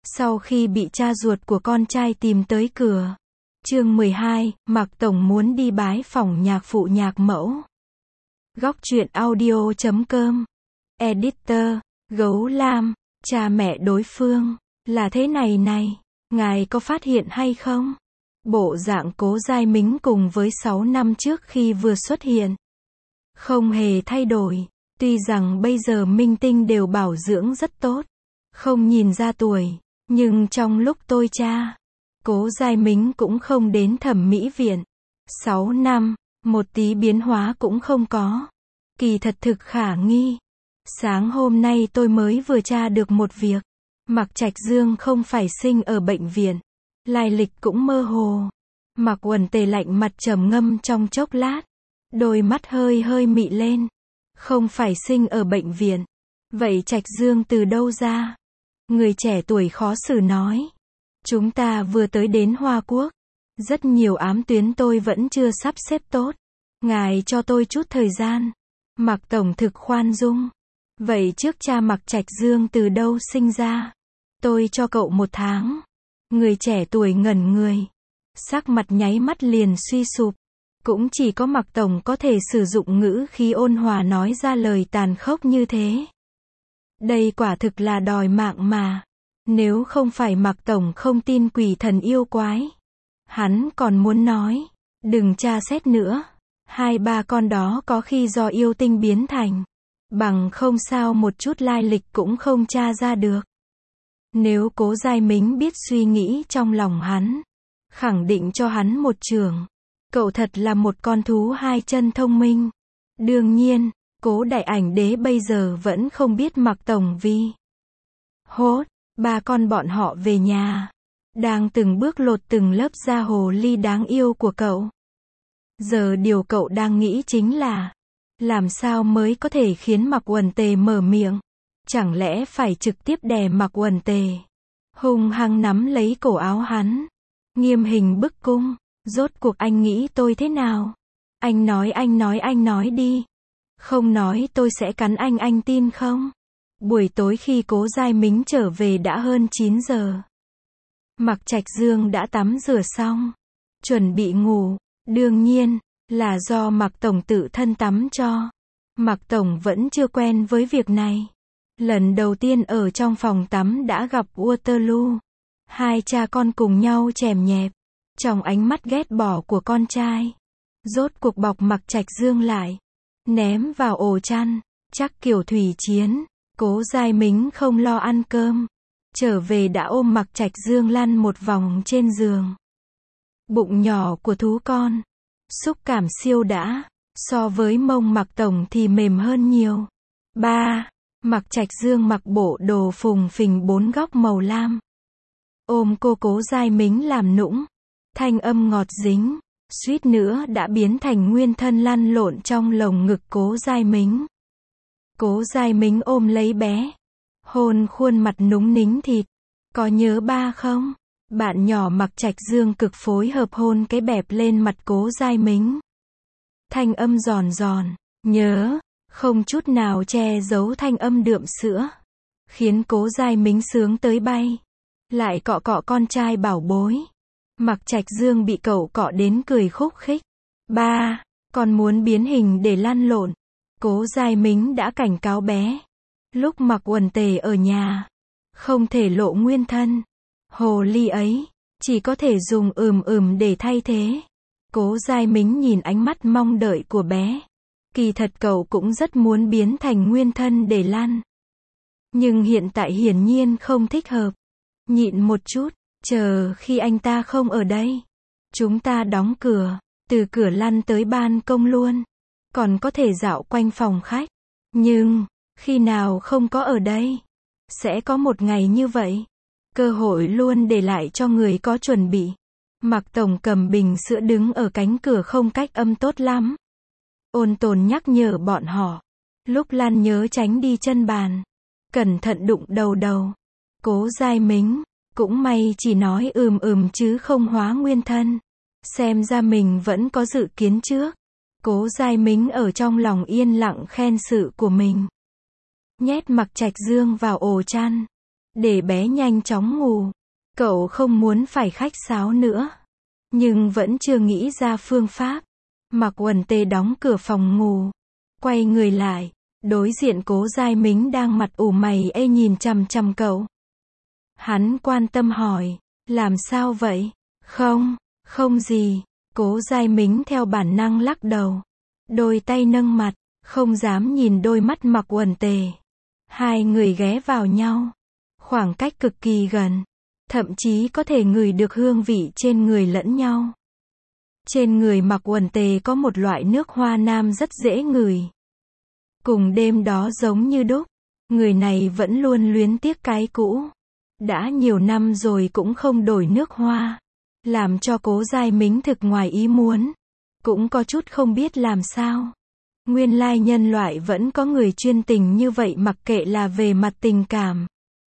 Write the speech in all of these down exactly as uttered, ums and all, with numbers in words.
Sau khi bị cha ruột của con trai tìm tới cửa. Chương mười hai, Mạc Tổng muốn đi bái phỏng nhạc phụ nhạc mẫu. Góc truyện audio chấm com. Editor, Gấu Lam, cha mẹ đối phương, là thế này này, ngài có phát hiện hay không? Bộ dạng Cố Giai Mính cùng với sáu năm trước khi vừa xuất hiện. Không hề thay đổi, tuy rằng bây giờ minh tinh đều bảo dưỡng rất tốt, không nhìn ra tuổi, nhưng trong lúc tôi tra, Cố Giai Mính cũng không đến thẩm mỹ viện. sáu năm, một tí biến hóa cũng không có. Kỳ thật thực khả nghi. Sáng hôm nay tôi mới vừa tra được một việc. Mạc Trạch Dương không phải sinh ở bệnh viện. Lai lịch cũng mơ hồ. Mạc Uẩn Tề lạnh mặt trầm ngâm trong chốc lát. Đôi mắt hơi hơi mị lên. Không phải sinh ở bệnh viện. Vậy Trạch Dương từ đâu ra? Người trẻ tuổi khó xử nói. Chúng ta vừa tới đến Hoa Quốc. Rất nhiều ám tuyến tôi vẫn chưa sắp xếp tốt. Ngài cho tôi chút thời gian. Mạc Tổng thực khoan dung. Vậy trước cha Mạc Trạch Dương từ đâu sinh ra? Tôi cho cậu một tháng. Người trẻ tuổi ngẩn người. Sắc mặt nháy mắt liền suy sụp. Cũng chỉ có Mạc Tổng có thể sử dụng ngữ khí ôn hòa nói ra lời tàn khốc như thế. Đây quả thực là đòi mạng mà. Nếu không phải Mạc Tổng không tin quỷ thần yêu quái. Hắn còn muốn nói. Đừng tra xét nữa. Hai ba con đó có khi do yêu tinh biến thành. Bằng không sao một chút lai lịch cũng không tra ra được. Nếu Cố Giai Mính biết suy nghĩ trong lòng hắn. Khẳng định cho hắn một trường. Cậu thật là một con thú hai chân thông minh. Đương nhiên, Cố Đại Ảnh Đế bây giờ vẫn không biết Mạc Tổng vì. Hốt, ba con bọn họ về nhà. Đang từng bước lột từng lớp da hồ ly đáng yêu của cậu. Giờ điều cậu đang nghĩ chính là. Làm sao mới có thể khiến Mạc Uẩn Tề mở miệng? Chẳng lẽ phải trực tiếp đè Mạc Uẩn Tề? Hung hăng nắm lấy cổ áo hắn. Nghiêm hình bức cung. Rốt cuộc anh nghĩ tôi thế nào? Anh nói anh nói anh nói đi. Không nói tôi sẽ cắn anh anh tin không? Buổi tối khi Cố Giai Mính trở về đã hơn chín giờ. Mạc Trạch Dương đã tắm rửa xong. Chuẩn bị ngủ. Đương nhiên, là do Mạc Tổng tự thân tắm cho. Mạc Tổng vẫn chưa quen với việc này. Lần đầu tiên ở trong phòng tắm đã gặp Waterloo. Hai cha con cùng nhau chèm nhẹp. Trong ánh mắt ghét bỏ của con trai. Rốt cuộc bọc Mạc Trạch Dương lại. Ném vào ổ chăn. Chắc kiểu thủy chiến. Cố Giai Mính không lo ăn cơm. Trở về đã ôm Mạc Trạch Dương lăn một vòng trên giường. Bụng nhỏ của thú con. Xúc cảm siêu đã. So với mông Mạc Tổng thì mềm hơn nhiều. Ba. Mạc Trạch Dương mặc bộ đồ phùng phình bốn góc màu lam. Ôm cô Cố Giai Mính làm nũng. Thanh âm ngọt dính. Suýt nữa đã biến thành nguyên thân lăn lộn trong lồng ngực Cố Giai Mính. Cố Giai Mính ôm lấy bé. Hôn khuôn mặt núng nính thịt. Có nhớ ba không? Bạn nhỏ Mạc Trạch Dương cực phối hợp hôn cái bẹp lên mặt Cố Giai Mính. Thanh âm giòn giòn. Nhớ. Không chút nào che giấu thanh âm đượm sữa. Khiến Cố Giai Mính sướng tới bay. Lại cọ cọ con trai bảo bối. Mạc Trạch Dương bị cậu cọ đến cười khúc khích. Ba. Con muốn biến hình để lăn lộn. Cố Giai Mính đã cảnh cáo bé. Lúc Mạc Uẩn Tề ở nhà. Không thể lộ nguyên thân. Hồ ly ấy. Chỉ có thể dùng ừm ừm để thay thế. Cố Giai Mính nhìn ánh mắt mong đợi của bé. Kỳ thật cậu cũng rất muốn biến thành nguyên thân để lăn. Nhưng hiện tại hiển nhiên không thích hợp. Nhịn một chút. Chờ khi anh ta không ở đây. Chúng ta đóng cửa. Từ cửa lăn tới ban công luôn. Còn có thể dạo quanh phòng khách. Nhưng, khi nào không có ở đây. Sẽ có một ngày như vậy. Cơ hội luôn để lại cho người có chuẩn bị. Mạc Tổng cầm bình sữa đứng ở cánh cửa không cách âm tốt lắm. Ôn tồn nhắc nhở bọn họ. Lúc lăn nhớ tránh đi chân bàn. Cẩn thận đụng đầu đầu. Cố Giai Mính. Cũng may chỉ nói ừm ừm chứ không hóa nguyên thân. Xem ra mình vẫn có dự kiến trước. Cố Giai Mính ở trong lòng yên lặng khen sự của mình. Nhét Mạc Trạch Dương vào ổ chăn. để bé nhanh chóng ngủ. Cậu không muốn phải khách sáo nữa, nhưng vẫn chưa nghĩ ra phương pháp. Mạc Uẩn Tê đóng cửa phòng ngủ, quay người lại, đối diện Cố Giai Mính đang mặt ủ mày ê nhìn chằm chằm cậu. Hắn quan tâm hỏi, làm sao vậy? Không, không gì. Cố Giai Mính theo bản năng lắc đầu, đôi tay nâng mặt, không dám nhìn đôi mắt Mạc Uẩn Tê. Hai người ghé vào nhau, khoảng cách cực kỳ gần, thậm chí có thể ngửi được hương vị trên người lẫn nhau. Trên người Mạc Uẩn Tê có một loại nước hoa nam rất dễ ngửi. Cùng đêm đó giống như đúc, người này vẫn luôn luyến tiếc cái cũ. Đã nhiều năm rồi cũng không đổi nước hoa, làm cho Cố Giai Mính thực ngoài ý muốn, cũng có chút không biết làm sao. Nguyên lai nhân loại vẫn có người chuyên tình như vậy, mặc kệ là về mặt tình cảm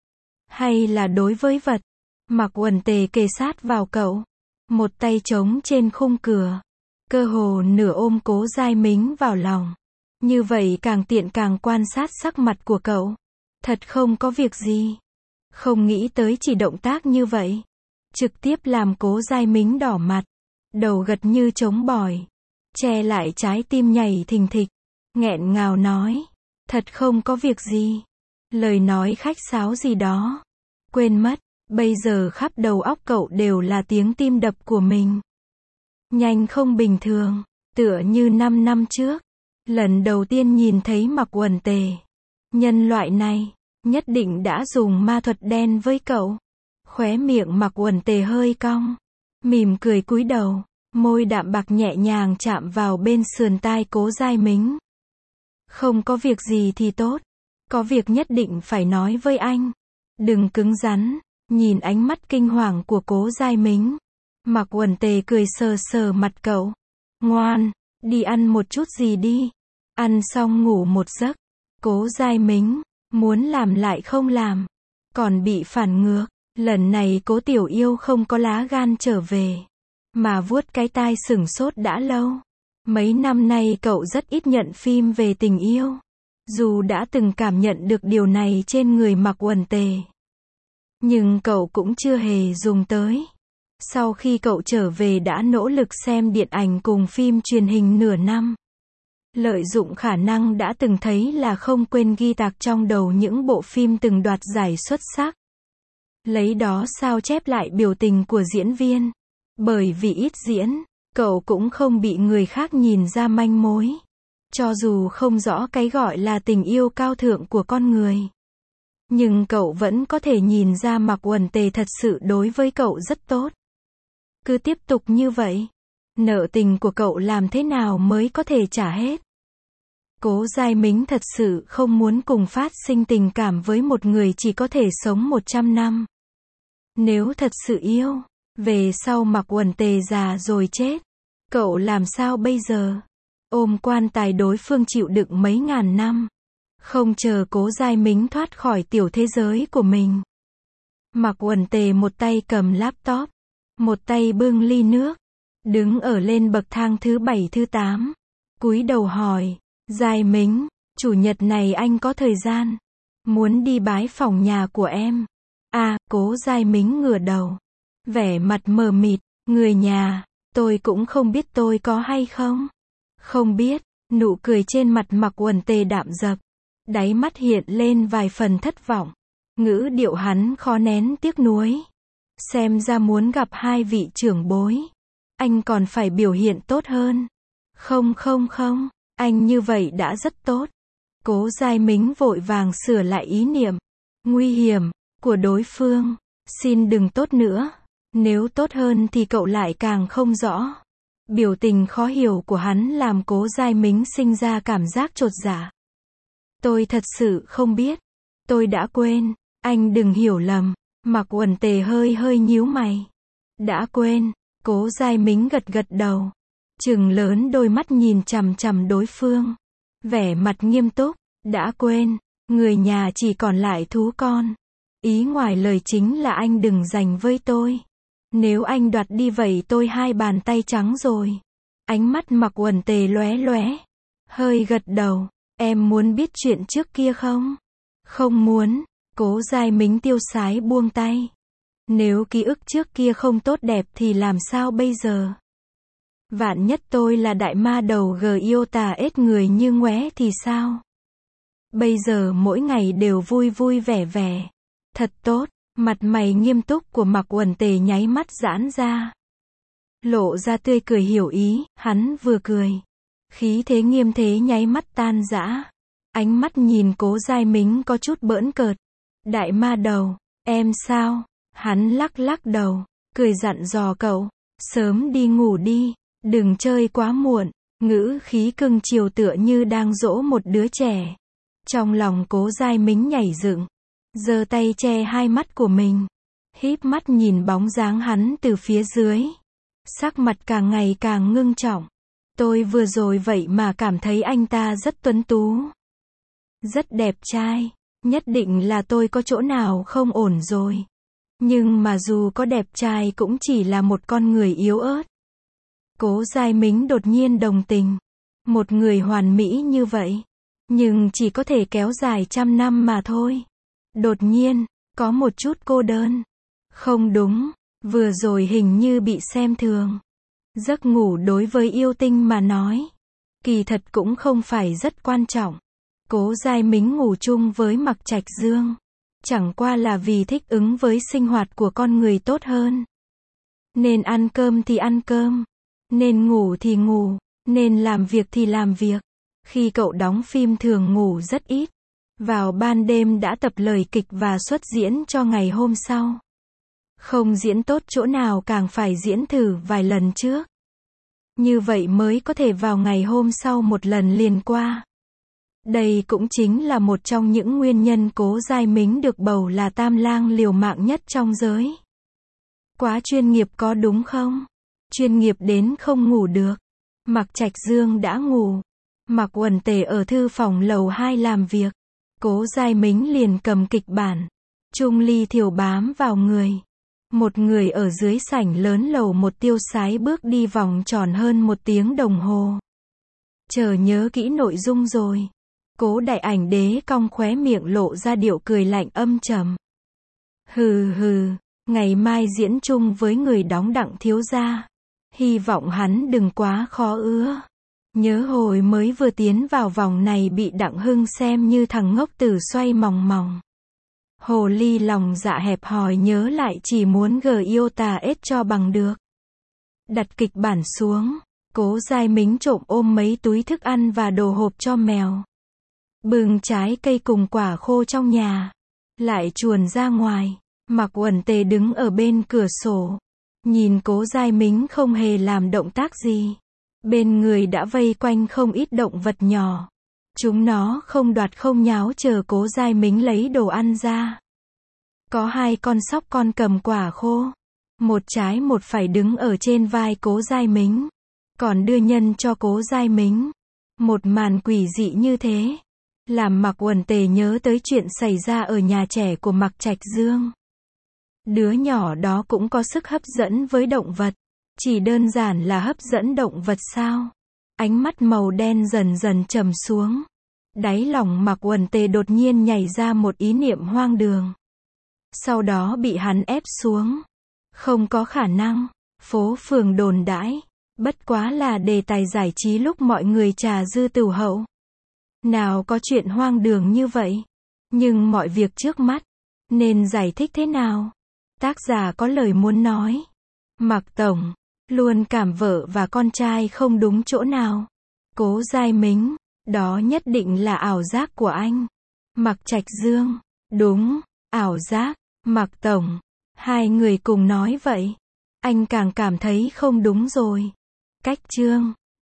hay là đối với vật. Mạc Uẩn Tê kề sát vào cậu, một tay trống trên khung cửa, cơ hồ nửa ôm Cố Giai Mính vào lòng. Như vậy càng tiện càng quan sát sắc mặt của cậu. Thật không có việc gì. Không nghĩ tới chỉ động tác như vậy, trực tiếp làm Cố Giai Mính đỏ mặt, đầu gật như trống bỏi, che lại trái tim nhảy thình thịch, nghẹn ngào nói, thật không có việc gì. Lời nói khách sáo gì đó, quên mất, bây giờ khắp đầu óc cậu đều là tiếng tim đập của mình. Nhanh không bình thường, tựa như năm năm trước, lần đầu tiên nhìn thấy Mạc Uẩn Tê. Nhân loại này, nhất định đã dùng ma thuật đen với cậu. Khóe miệng Mạc Uẩn Tê hơi cong, mỉm cười cúi đầu, môi đạm bạc nhẹ nhàng chạm vào bên sườn tai Cố Giai Mính. Không có việc gì thì tốt, có việc nhất định phải nói với anh. Đừng cứng rắn. Nhìn ánh mắt kinh hoàng của Cố Giai Mính, Mạc Uẩn Tê cười sờ sờ mặt cậu. Ngoan, đi ăn một chút gì đi. Ăn xong ngủ một giấc. Cố Giai Mính, muốn làm lại không làm, còn bị phản ngược. Lần này Cố Tiểu Yêu không có lá gan trở về, mà vuốt cái tai sửng sốt đã lâu. Mấy năm nay cậu rất ít nhận phim về tình yêu, dù đã từng cảm nhận được điều này trên người Mạc Uẩn Tê, nhưng cậu cũng chưa hề dùng tới. Sau khi cậu trở về đã nỗ lực xem điện ảnh cùng phim truyền hình nửa năm. Lợi dụng khả năng đã từng thấy là không quên ghi tạc trong đầu những bộ phim từng đoạt giải xuất sắc. Lấy đó sao chép lại biểu tình của diễn viên. Bởi vì ít diễn, cậu cũng không bị người khác nhìn ra manh mối. Cho dù không rõ cái gọi là tình yêu cao thượng của con người, nhưng cậu vẫn có thể nhìn ra Mạc Uẩn Tê thật sự đối với cậu rất tốt. Cứ tiếp tục như vậy, nợ tình của cậu làm thế nào mới có thể trả hết? Cố Giai Mính thật sự không muốn cùng phát sinh tình cảm với một người chỉ có thể sống một trăm năm. Nếu thật sự yêu, về sau Mạc Uẩn Tê già rồi chết, cậu làm sao bây giờ? Ôm quan tài đối phương chịu đựng mấy ngàn năm, không chờ Cố Giai Mính thoát khỏi tiểu thế giới của mình. Mạc Uẩn Tê một tay cầm laptop, một tay bưng ly nước, đứng ở lên bậc thang thứ bảy thứ tám, cúi đầu hỏi, Giai Mính, chủ nhật này anh có thời gian, muốn đi bái phỏng nhà của em. À, Cố Giai Mính ngửa đầu, vẻ mặt mờ mịt, người nhà, tôi cũng không biết tôi có hay không. Không biết, nụ cười trên mặt Mạc Uẩn Tê đạm dập, đáy mắt hiện lên vài phần thất vọng, ngữ điệu hắn khó nén tiếc nuối. Xem ra muốn gặp hai vị trưởng bối, anh còn phải biểu hiện tốt hơn. Không không không, anh như vậy đã rất tốt. Cố Giai Mính vội vàng sửa lại ý niệm nguy hiểm của đối phương. Xin đừng tốt nữa, nếu tốt hơn thì cậu lại càng không rõ. Biểu tình khó hiểu của hắn làm Cố Giai Mính sinh ra cảm giác chột dạ. Tôi thật sự không biết, tôi đã quên, anh đừng hiểu lầm. Mạc Uẩn Tê hơi hơi nhíu mày. Đã quên. Cố Giai Mính gật gật đầu, trừng lớn đôi mắt nhìn chằm chằm đối phương, vẻ mặt nghiêm túc. Đã quên, người nhà chỉ còn lại thú con. Ý ngoài lời chính là anh đừng giành với tôi. Nếu anh đoạt đi vậy tôi hai bàn tay trắng rồi. Ánh mắt Mạc Uẩn Tê lóe lóe, hơi gật đầu. Em muốn biết chuyện trước kia không? Không muốn. Cố Giai Mính tiêu sái buông tay. Nếu ký ức trước kia không tốt đẹp thì làm sao bây giờ? Vạn nhất tôi là đại ma đầu gờ yêu tà ết người như ngoé thì sao? Bây giờ mỗi ngày đều vui vui vẻ vẻ. Thật tốt, mặt mày nghiêm túc của Mạc Uẩn Tề nháy mắt giãn ra. Lộ ra tươi cười hiểu ý, hắn vừa cười. Khí thế nghiêm thế nháy mắt tan rã. Ánh mắt nhìn Cố Giai Mính có chút bỡn cợt. Đại ma đầu, em sao? Hắn lắc lắc đầu, cười dặn dò cậu. Sớm đi ngủ đi, đừng chơi quá muộn. Ngữ khí cưng chiều tựa như đang dỗ một đứa trẻ. Trong lòng Cố Giai Mính nhảy dựng, giơ tay che hai mắt của mình, híp mắt nhìn bóng dáng hắn từ phía dưới. Sắc mặt càng ngày càng ngưng trọng. Tôi vừa rồi vậy mà cảm thấy anh ta rất tuấn tú, rất đẹp trai. Nhất định là tôi có chỗ nào không ổn rồi. Nhưng mà dù có đẹp trai cũng chỉ là một con người yếu ớt. Cố Giai Mính đột nhiên đồng tình. Một người hoàn mỹ như vậy, nhưng chỉ có thể kéo dài trăm năm mà thôi. Đột nhiên, có một chút cô đơn. Không đúng, vừa rồi hình như bị xem thường. Giấc ngủ đối với yêu tinh mà nói, kỳ thật cũng không phải rất quan trọng. Cố Giai Mính ngủ chung với Mạc Trạch Dương, chẳng qua là vì thích ứng với sinh hoạt của con người tốt hơn. Nên ăn cơm thì ăn cơm, nên ngủ thì ngủ, nên làm việc thì làm việc. Khi cậu đóng phim thường ngủ rất ít, vào ban đêm đã tập lời kịch và xuất diễn cho ngày hôm sau. Không diễn tốt chỗ nào càng phải diễn thử vài lần trước. Như vậy mới có thể vào ngày hôm sau một lần liền qua. Đây cũng chính là một trong những nguyên nhân Cố Giai Mính được bầu là tam lang liều mạng nhất trong giới. Quá chuyên nghiệp có đúng không? Chuyên nghiệp đến không ngủ được. Mạc Trạch Dương đã ngủ. Mạc Uẩn Tề ở thư phòng lầu hai làm việc. Cố Giai Mính liền cầm kịch bản. Chung ly thiểu bám vào người. Một người ở dưới sảnh lớn lầu một tiêu sái bước đi vòng tròn hơn một tiếng đồng hồ. Chờ nhớ kỹ nội dung rồi. Cố Đại Ảnh Đế cong khóe miệng lộ ra điệu cười lạnh âm trầm. Hừ hừ, ngày mai diễn chung với người đóng Đặng thiếu gia. Hy vọng hắn đừng quá khó ứa. Nhớ hồi mới vừa tiến vào vòng này bị Đặng Hưng xem như thằng ngốc tử xoay mòng mòng. Hồ ly lòng dạ hẹp hòi nhớ lại chỉ muốn gờ yêu tà ết cho bằng được. Đặt kịch bản xuống, Cố Giai Mính trộm ôm mấy túi thức ăn và đồ hộp cho mèo. Bừng trái cây cùng quả khô trong nhà. Lại chuồn ra ngoài. Mạc Uẩn Tề đứng ở bên cửa sổ. Nhìn Cố Giai Mính không hề làm động tác gì. Bên người đã vây quanh không ít động vật nhỏ. Chúng nó không đoạt không nháo chờ Cố Giai Mính lấy đồ ăn ra. Có hai con sóc con cầm quả khô. Một trái một phải đứng ở trên vai Cố Giai Mính. Còn đưa nhân cho Cố Giai Mính. Một màn quỷ dị như thế, làm Mạc Uẩn Tề nhớ tới chuyện xảy ra ở nhà trẻ của Mạc Trạch Dương. Đứa nhỏ đó cũng có sức hấp dẫn với động vật. Chỉ đơn giản là hấp dẫn động vật sao? Ánh mắt màu đen dần dần trầm xuống. Đáy lòng Mạc Uẩn Tề đột nhiên nhảy ra một ý niệm hoang đường. Sau đó bị hắn ép xuống. Không có khả năng. Phố phường đồn đãi. Bất quá là đề tài giải trí lúc mọi người trà dư tửu hậu. Nào có chuyện hoang đường như vậy. Nhưng mọi việc trước mắt, nên giải thích thế nào? Tác giả có lời muốn nói. Mạc Tổng, luôn cảm vợ và con trai không đúng chỗ nào. Cố Giai Mính, đó nhất định là ảo giác của anh. Mạc Trạch Dương, đúng, ảo giác. Mạc Tổng, hai người cùng nói vậy. Anh càng cảm thấy không đúng rồi. Cách chương